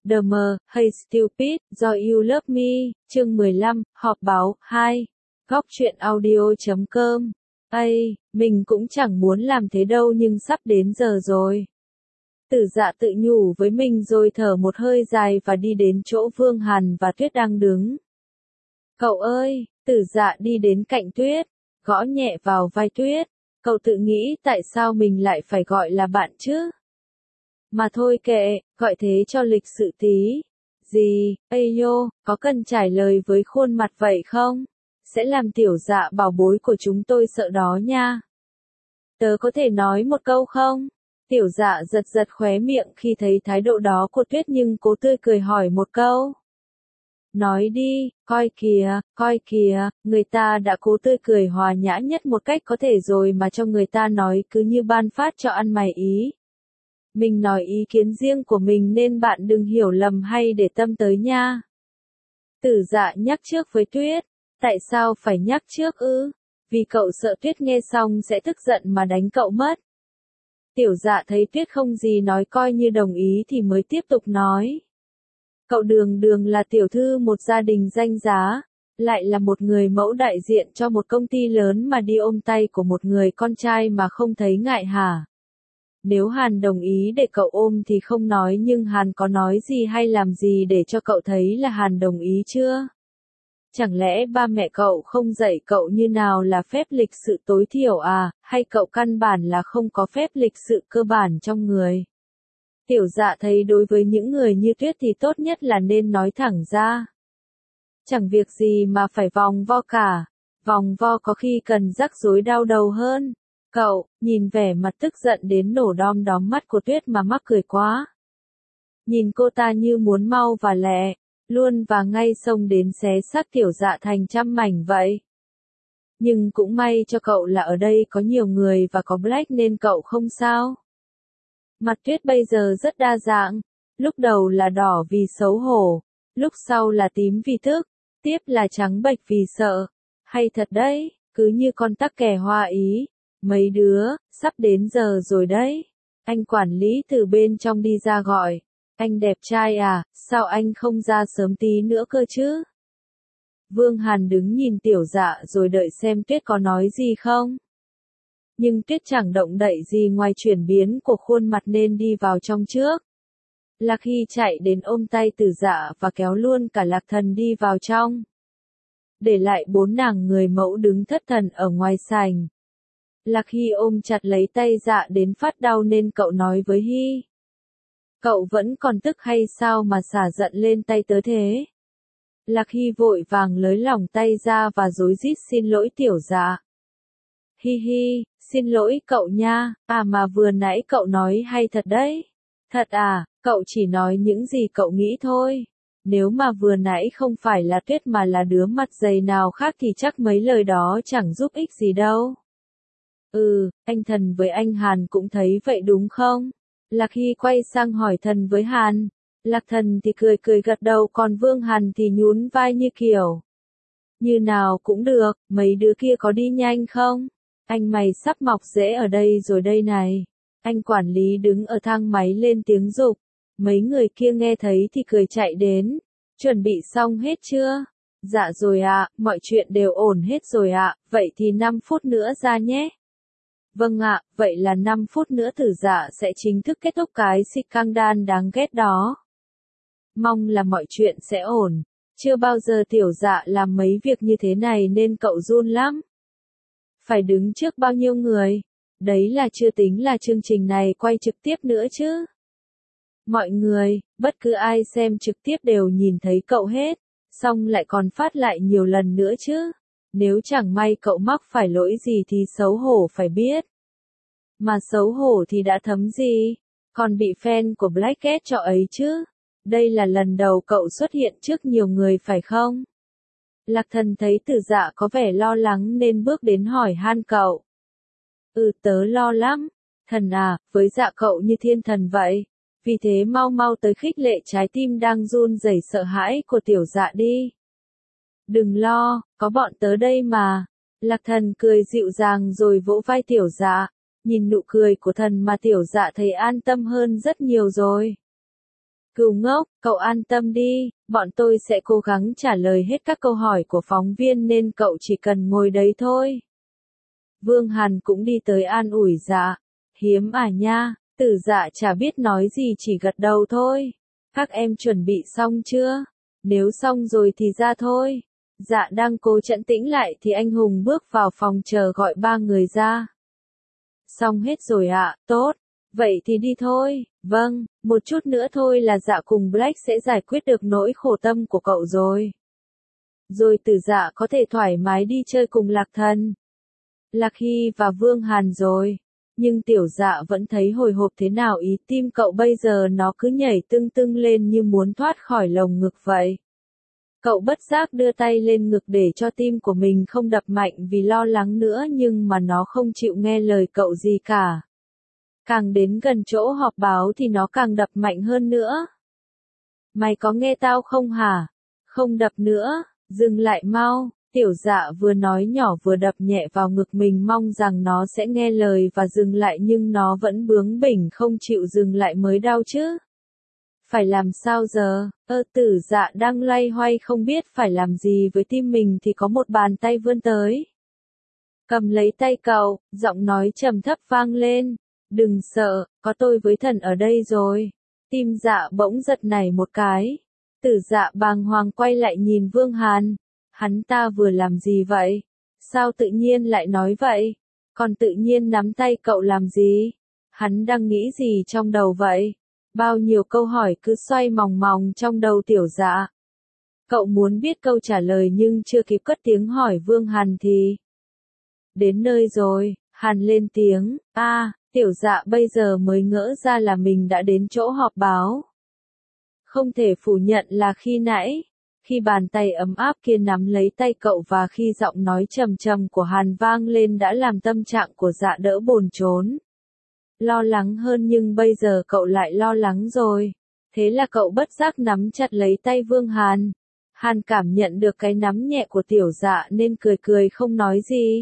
The M, Hey Stupid, Do You Love Me, chương 15, họp báo, 2. Góc truyện audio.com. Ây, mình cũng chẳng muốn làm thế đâu nhưng sắp đến giờ rồi. Tử Dạ tự nhủ với mình rồi thở một hơi dài và đi đến chỗ Vương Hàn và Tuyết đang đứng. Cậu ơi, Tử Dạ đi đến cạnh Tuyết, gõ nhẹ vào vai Tuyết. Cậu tự nghĩ tại sao mình lại phải gọi là bạn chứ? Mà thôi kệ, gọi thế cho lịch sự tí. Gì, ây nhô, có cần trải lời với khuôn mặt vậy không? Sẽ làm Tiểu Dạ bảo bối của chúng tôi sợ đó nha. Tớ có thể nói một câu không? Tiểu Dạ giật giật khóe miệng khi thấy thái độ đó của Tuyết nhưng cố tươi cười hỏi một câu. Nói đi, coi kìa, người ta đã cố tươi cười hòa nhã nhất một cách có thể rồi mà cho người ta nói cứ như ban phát cho ăn mày ý. Mình nói ý kiến riêng của mình nên bạn đừng hiểu lầm hay để tâm tới nha. Tử Dạ nhắc trước với Tuyết. Tại sao phải nhắc trước ư? Vì cậu sợ Tuyết nghe xong sẽ tức giận mà đánh cậu mất. Tiểu Dạ thấy Tuyết không gì nói coi như đồng ý thì mới tiếp tục nói. Cậu Đường Đường là tiểu thư một gia đình danh giá, lại là một người mẫu đại diện cho một công ty lớn mà đi ôm tay của một người con trai mà không thấy ngại hả? Nếu Hàn đồng ý để cậu ôm thì không nói nhưng Hàn có nói gì hay làm gì để cho cậu thấy là Hàn đồng ý chưa? Chẳng lẽ ba mẹ cậu không dạy cậu như nào là phép lịch sự tối thiểu à, hay cậu căn bản là không có phép lịch sự cơ bản trong người? Tiểu Dạ thấy đối với những người như Tuyết thì tốt nhất là nên nói thẳng ra. Chẳng việc gì mà phải vòng vo cả, vòng vo có khi cần rắc rối đau đầu hơn. Cậu, nhìn vẻ mặt tức giận đến nổ đom đóm mắt của Tuyết mà mắc cười quá. Nhìn cô ta như muốn mau và lẹ, luôn và ngay xông đến xé xác Tiểu Dạ thành trăm mảnh vậy. Nhưng cũng may cho cậu là ở đây có nhiều người và có Black nên cậu không sao. Mặt Tuyết bây giờ rất đa dạng, lúc đầu là đỏ vì xấu hổ, lúc sau là tím vì tức, tiếp là trắng bệch vì sợ. Hay thật đấy, cứ như con tắc kè hoa ý. Mấy đứa, sắp đến giờ rồi đấy. Anh quản lý từ bên trong đi ra gọi. Anh đẹp trai à, sao anh không ra sớm tí nữa cơ chứ? Vương Hàn đứng nhìn Tiểu Dạ rồi đợi xem Tuyết có nói gì không. Nhưng Tuyết chẳng động đậy gì ngoài chuyển biến của khuôn mặt nên đi vào trong trước. Lạc Hy chạy đến ôm tay Tử Dạ và kéo luôn cả Lạc Thần đi vào trong. Để lại bốn nàng người mẫu đứng thất thần ở ngoài sảnh. Lạc Hy ôm chặt lấy tay Dạ đến phát đau nên cậu nói với Hy. Cậu vẫn còn tức hay sao mà xả giận lên tay tớ thế? Lạc Hy vội vàng lới lỏng tay ra và rối rít xin lỗi Tiểu Dạ. Hi hi, xin lỗi cậu nha, à mà vừa nãy cậu nói hay thật đấy. Thật à, cậu chỉ nói những gì cậu nghĩ thôi. Nếu mà vừa nãy không phải là Tuyết mà là đứa mặt dày nào khác thì chắc mấy lời đó chẳng giúp ích gì đâu. Anh Thần với anh Hàn cũng thấy vậy đúng không? Lạc Hy quay sang hỏi Thần với Hàn. Lạc Thần thì cười cười gật đầu còn Vương Hàn thì nhún vai như kiểu. Như nào cũng được, mấy đứa kia có đi nhanh không? Anh mày sắp mọc rễ ở đây rồi đây này. Anh quản lý đứng ở thang máy lên tiếng giục. Mấy người kia nghe thấy thì cười chạy đến. Chuẩn bị xong hết chưa? Dạ rồi ạ, mọi chuyện đều ổn hết rồi ạ, vậy thì 5 phút nữa ra nhé. Vâng ạ, vậy là 5 phút nữa Tử Dạ sẽ chính thức kết thúc cái scandal đáng ghét đó. Mong là mọi chuyện sẽ ổn. Chưa bao giờ Tiểu Dạ làm mấy việc như thế này nên cậu run lắm. Phải đứng trước bao nhiêu người? Đấy là chưa tính là chương trình này quay trực tiếp nữa chứ. Mọi người, bất cứ ai xem trực tiếp đều nhìn thấy cậu hết, xong lại còn phát lại nhiều lần nữa chứ. Nếu chẳng may cậu mắc phải lỗi gì thì xấu hổ phải biết. Mà xấu hổ thì đã thấm gì, còn bị fan của Black ghét cho ấy chứ. Đây là lần đầu cậu xuất hiện trước nhiều người phải không? Lạc Thần thấy Tử Dạ có vẻ lo lắng nên bước đến hỏi han cậu. Tớ lo lắm. Thần à, với Dạ cậu như thiên thần vậy. Vì thế mau mau tới khích lệ trái tim đang run rẩy sợ hãi của Tiểu Dạ đi. Đừng lo, có bọn tớ đây mà. Lạc Thần cười dịu dàng rồi vỗ vai Tiểu Dạ. Nhìn nụ cười của thần mà Tiểu Dạ thấy an tâm hơn rất nhiều rồi. Cừu ngốc, cậu an tâm đi, bọn tôi sẽ cố gắng trả lời hết các câu hỏi của phóng viên nên cậu chỉ cần ngồi đấy thôi. Vương Hàn cũng đi tới an ủi Dạ. Hiếm à nha, Tử Dạ chả biết nói gì chỉ gật đầu thôi. Các em chuẩn bị xong chưa? Nếu xong rồi thì ra thôi. Dạ đang cố trấn tĩnh lại thì anh hùng bước vào phòng chờ gọi ba người ra. Xong hết rồi ạ, tốt. Vậy thì đi thôi. Vâng, một chút nữa thôi là Dạ cùng Black sẽ giải quyết được nỗi khổ tâm của cậu rồi. Rồi Tử Dạ có thể thoải mái đi chơi cùng Lạc Thần, Lạc Hy và Vương Hàn rồi. Nhưng Tiểu Dạ vẫn thấy hồi hộp thế nào ý tim cậu bây giờ nó cứ nhảy tưng tưng lên như muốn thoát khỏi lồng ngực vậy. Cậu bất giác đưa tay lên ngực để cho tim của mình không đập mạnh vì lo lắng nữa nhưng mà nó không chịu nghe lời cậu gì cả. Càng đến gần chỗ họp báo thì nó càng đập mạnh hơn nữa. Mày có nghe tao không hả? Không đập nữa, dừng lại mau. Tiểu Dạ vừa nói nhỏ vừa đập nhẹ vào ngực mình mong rằng nó sẽ nghe lời và dừng lại nhưng nó vẫn bướng bỉnh không chịu dừng lại mới đau chứ. Phải làm sao giờ? Tử Dạ đang loay hoay không biết phải làm gì với tim mình thì có một bàn tay vươn tới. Cầm lấy tay cậu, giọng nói trầm thấp vang lên. Đừng sợ, có tôi với thần ở đây rồi. Tim Dạ bỗng giật nảy một cái. Tử Dạ bàng hoàng quay lại nhìn Vương Hàn. Hắn ta vừa làm gì vậy? Sao tự nhiên lại nói vậy? Còn tự nhiên nắm tay cậu làm gì? Hắn đang nghĩ gì trong đầu vậy? Bao nhiêu câu hỏi cứ xoay mòng mòng trong đầu Tiểu Dạ. Cậu muốn biết câu trả lời nhưng chưa kịp cất tiếng hỏi Vương Hàn thì. Đến nơi rồi, Hàn lên tiếng, Tiểu Dạ bây giờ mới ngỡ ra là mình đã đến chỗ họp báo. Không thể phủ nhận là khi nãy, khi bàn tay ấm áp kia nắm lấy tay cậu và khi giọng nói trầm trầm của Hàn vang lên đã làm tâm trạng của Dạ đỡ bồn chồn. Lo lắng hơn nhưng bây giờ cậu lại lo lắng rồi. Thế là cậu bất giác nắm chặt lấy tay Vương Hàn. Hàn cảm nhận được cái nắm nhẹ của Tiểu Dạ nên cười cười không nói gì.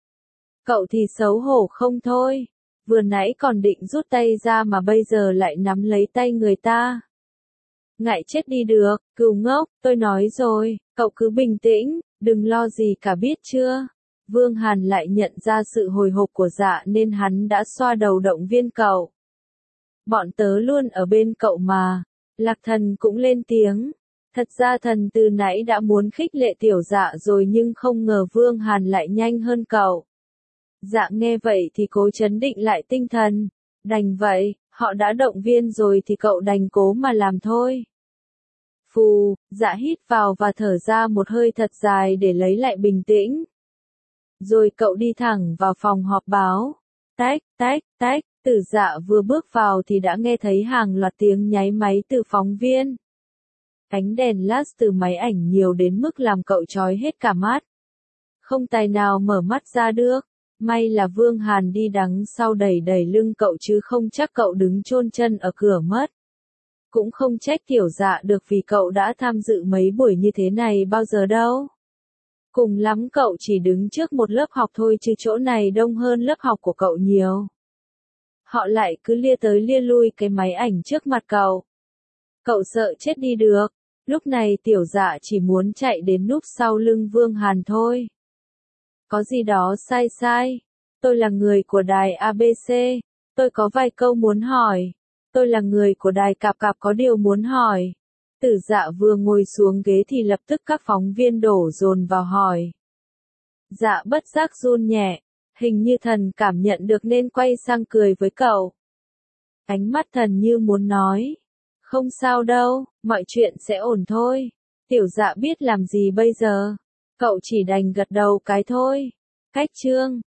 Cậu thì xấu hổ không thôi. Vừa nãy còn định rút tay ra mà bây giờ lại nắm lấy tay người ta. Ngại chết đi được, cừu ngốc, tôi nói rồi, cậu cứ bình tĩnh, đừng lo gì cả biết chưa. Vương Hàn lại nhận ra sự hồi hộp của Dạ nên hắn đã xoa đầu động viên cậu. Bọn tớ luôn ở bên cậu mà. Lạc Thần cũng lên tiếng. Thật ra thần từ nãy đã muốn khích lệ Tiểu Dạ rồi nhưng không ngờ Vương Hàn lại nhanh hơn cậu. Dạ nghe vậy thì cố trấn định lại tinh thần. Đành vậy, họ đã động viên rồi thì cậu đành cố mà làm thôi. Phù, Dạ hít vào và thở ra một hơi thật dài để lấy lại bình tĩnh. Rồi cậu đi thẳng vào phòng họp báo. Tách, tách, tách, Tử Dạ vừa bước vào thì đã nghe thấy hàng loạt tiếng nháy máy từ phóng viên. Ánh đèn flash từ máy ảnh nhiều đến mức làm cậu chói hết cả mắt. Không tài nào mở mắt ra được. May là Vương Hàn đi đằng sau đẩy đẩy lưng cậu chứ không chắc cậu đứng chôn chân ở cửa mất. Cũng không trách Tiểu Dạ được vì cậu đã tham dự mấy buổi như thế này bao giờ đâu. Cùng lắm cậu chỉ đứng trước một lớp học thôi chứ chỗ này đông hơn lớp học của cậu nhiều. Họ lại cứ lia tới lia lui cái máy ảnh trước mặt cậu. Cậu sợ chết đi được. Lúc này Tiểu Dạ chỉ muốn chạy đến núp sau lưng Vương Hàn thôi. Có gì đó sai sai. Tôi là người của đài ABC. Tôi có vài câu muốn hỏi. Tôi là người của đài Cạp Cạp có điều muốn hỏi. Tử Dạ vừa ngồi xuống ghế thì lập tức các phóng viên đổ dồn vào hỏi. Dạ bất giác run nhẹ. Hình như thần cảm nhận được nên quay sang cười với cậu. Ánh mắt thần như muốn nói. Không sao đâu, mọi chuyện sẽ ổn thôi. Tiểu Dạ biết làm gì bây giờ. Cậu chỉ đành gật đầu cái thôi. Cách chương